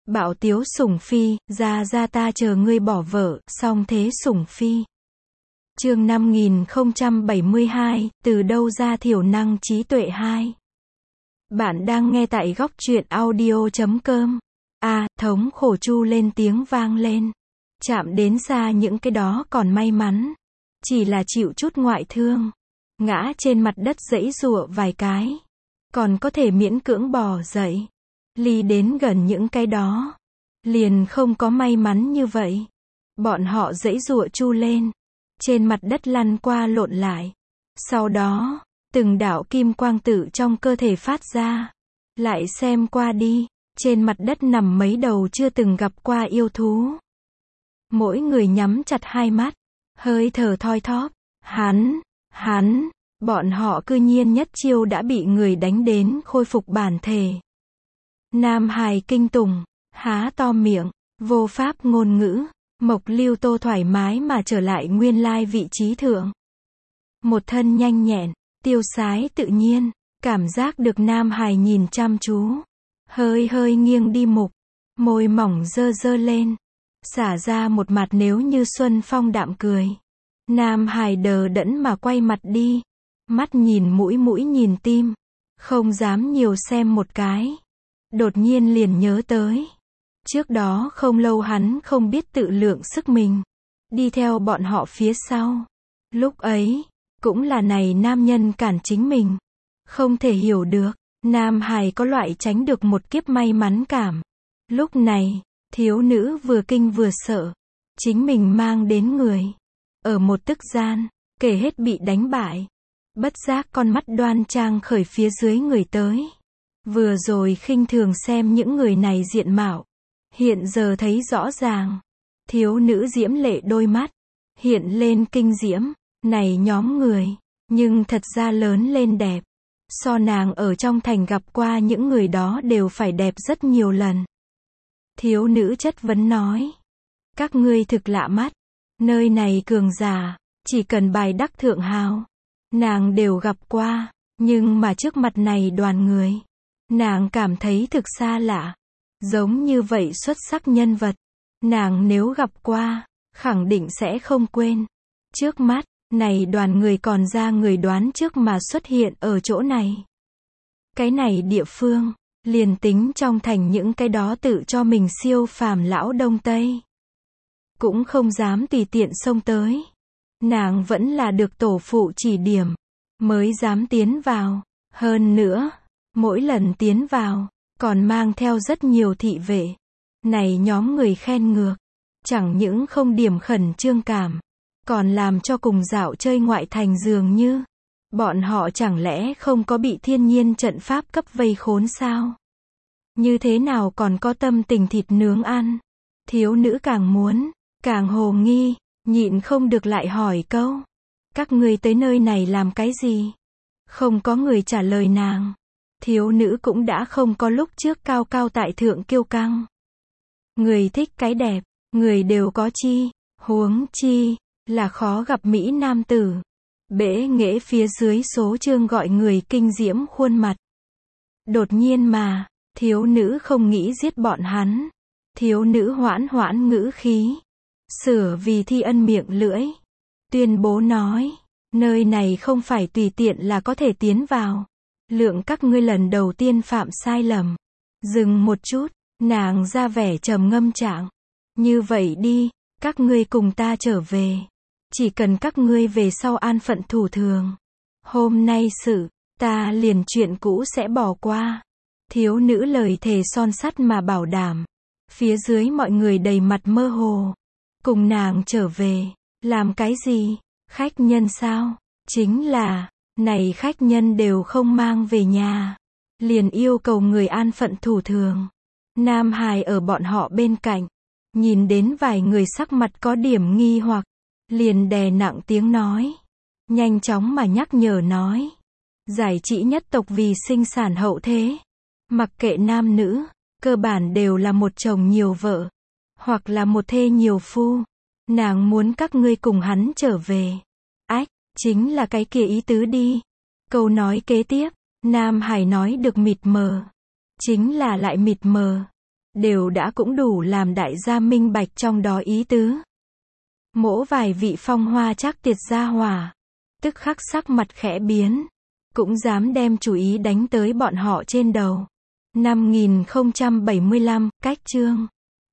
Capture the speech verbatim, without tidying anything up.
Bạo tiếu sủng phi, ra ra ta chờ ngươi bỏ vợ, song thế sủng phi. Chương năm nghìn không trăm bảy mươi hai, từ đâu ra thiểu năng trí tuệ hai. Bạn đang nghe tại góc truyện audio chấm com. A, thống khổ chu lên tiếng vang lên. Chạm đến xa những cái đó còn may mắn. Chỉ là chịu chút ngoại thương. Ngã trên mặt đất giãy giụa vài cái. Còn có thể miễn cưỡng bò dậy. Ly đến gần những cái đó. Liền không có may mắn như vậy. Bọn họ giãy giụa chu lên. Trên mặt đất lăn qua lộn lại. Sau đó, từng đạo kim quang tự trong cơ thể phát ra. Lại xem qua đi, trên mặt đất nằm mấy đầu chưa từng gặp qua yêu thú. Mỗi người nhắm chặt hai mắt, hơi thở thoi thóp. Hắn, hắn, bọn họ cư nhiên nhất chiêu đã bị người đánh đến khôi phục bản thể. Nam Hải kinh tủng, há to miệng, vô pháp ngôn ngữ. Mộc Lưu Tô thoải mái mà trở lại nguyên lai vị trí thượng. Một thân nhanh nhẹn, tiêu sái tự nhiên, cảm giác được Nam Hải nhìn chăm chú. Hơi hơi nghiêng đi mục, môi mỏng dơ dơ lên. Xả ra một mặt nếu như xuân phong đạm cười. Nam Hải đờ đẫn mà quay mặt đi. Mắt nhìn mũi mũi nhìn tim. Không dám nhiều xem một cái. Đột nhiên liền nhớ tới. Trước đó không lâu hắn không biết tự lượng sức mình. Đi theo bọn họ phía sau. Lúc ấy, cũng là này nam nhân cản chính mình. Không thể hiểu được, Nam Hải có loại tránh được một kiếp may mắn cảm. Lúc này, thiếu nữ vừa kinh vừa sợ. Chính mình mang đến người. Ở một tức gian, kể hết bị đánh bại. Bất giác con mắt đoan trang khởi phía dưới người tới. Vừa rồi khinh thường xem những người này diện mạo. Hiện giờ thấy rõ ràng. Thiếu nữ diễm lệ đôi mắt. Hiện lên kinh diễm. Này nhóm người. Nhưng thật ra lớn lên đẹp. So nàng ở trong thành gặp qua những người đó đều phải đẹp rất nhiều lần. Thiếu nữ chất vấn nói. Các ngươi thực lạ mắt. Nơi này cường giả. Chỉ cần bài đắc thượng hào. Nàng đều gặp qua. Nhưng mà trước mặt này đoàn người. Nàng cảm thấy thực xa lạ. Giống như vậy xuất sắc nhân vật. Nàng nếu gặp qua, khẳng định sẽ không quên. Trước mắt, này đoàn người còn ra người đoán trước mà xuất hiện ở chỗ này. Cái này địa phương, liền tính trong thành những cái đó tự cho mình siêu phàm lão Đông Tây. Cũng không dám tùy tiện xông tới. Nàng vẫn là được tổ phụ chỉ điểm, mới dám tiến vào. Hơn nữa, mỗi lần tiến vào, còn mang theo rất nhiều thị vệ. Này nhóm người khen ngược. Chẳng những không điểm khẩn trương cảm. Còn làm cho cùng dạo chơi ngoại thành dường như. Bọn họ chẳng lẽ không có bị thiên nhiên trận pháp cấp vây khốn sao? Như thế nào còn có tâm tình thịt nướng ăn? Thiếu nữ càng muốn, càng hồ nghi, nhịn không được lại hỏi câu. Các ngươi tới nơi này làm cái gì? Không có người trả lời nàng. Thiếu nữ cũng đã không có lúc trước cao cao tại thượng kiêu căng. Người thích cái đẹp, người đều có chi, huống chi, là khó gặp mỹ nam tử. Bể nghệ phía dưới số chương gọi người kinh diễm khuôn mặt. Đột nhiên mà, thiếu nữ không nghĩ giết bọn hắn. Thiếu nữ hoãn hoãn ngữ khí. Sửa vì thi ân miệng lưỡi. Tuyên bố nói, nơi này không phải tùy tiện là có thể tiến vào. Lượng các ngươi lần đầu tiên phạm sai lầm. Dừng một chút, nàng ra vẻ trầm ngâm trạng. Như vậy đi, các ngươi cùng ta trở về. Chỉ cần các ngươi về sau an phận thủ thường. Hôm nay sự, ta liền chuyện cũ sẽ bỏ qua. Thiếu nữ lời thề son sắt mà bảo đảm. Phía dưới mọi người đầy mặt mơ hồ. Cùng nàng trở về. Làm cái gì? Khách nhân sao? Chính là, này khách nhân đều không mang về nhà. Liền yêu cầu người an phận thủ thường. Nam Hải ở bọn họ bên cạnh. Nhìn đến vài người sắc mặt có điểm nghi hoặc. Liền đè nặng tiếng nói. Nhanh chóng mà nhắc nhở nói. Giải chỉ nhất tộc vì sinh sản hậu thế. Mặc kệ nam nữ, cơ bản đều là một chồng nhiều vợ. Hoặc là một thê nhiều phu. Nàng muốn các ngươi cùng hắn trở về. Ách, chính là cái kia ý tứ đi. Câu nói kế tiếp, Nam Hải nói được mịt mờ. Chính là lại mịt mờ. đều đã cũng đủ làm đại gia minh bạch trong đó ý tứ. Mỗ vài vị phong hoa chắc tiệt gia hỏa, tức khắc sắc mặt khẽ biến, cũng dám đem chủ ý đánh tới bọn họ trên đầu. năm nghìn không trăm bảy mươi lăm, cách chương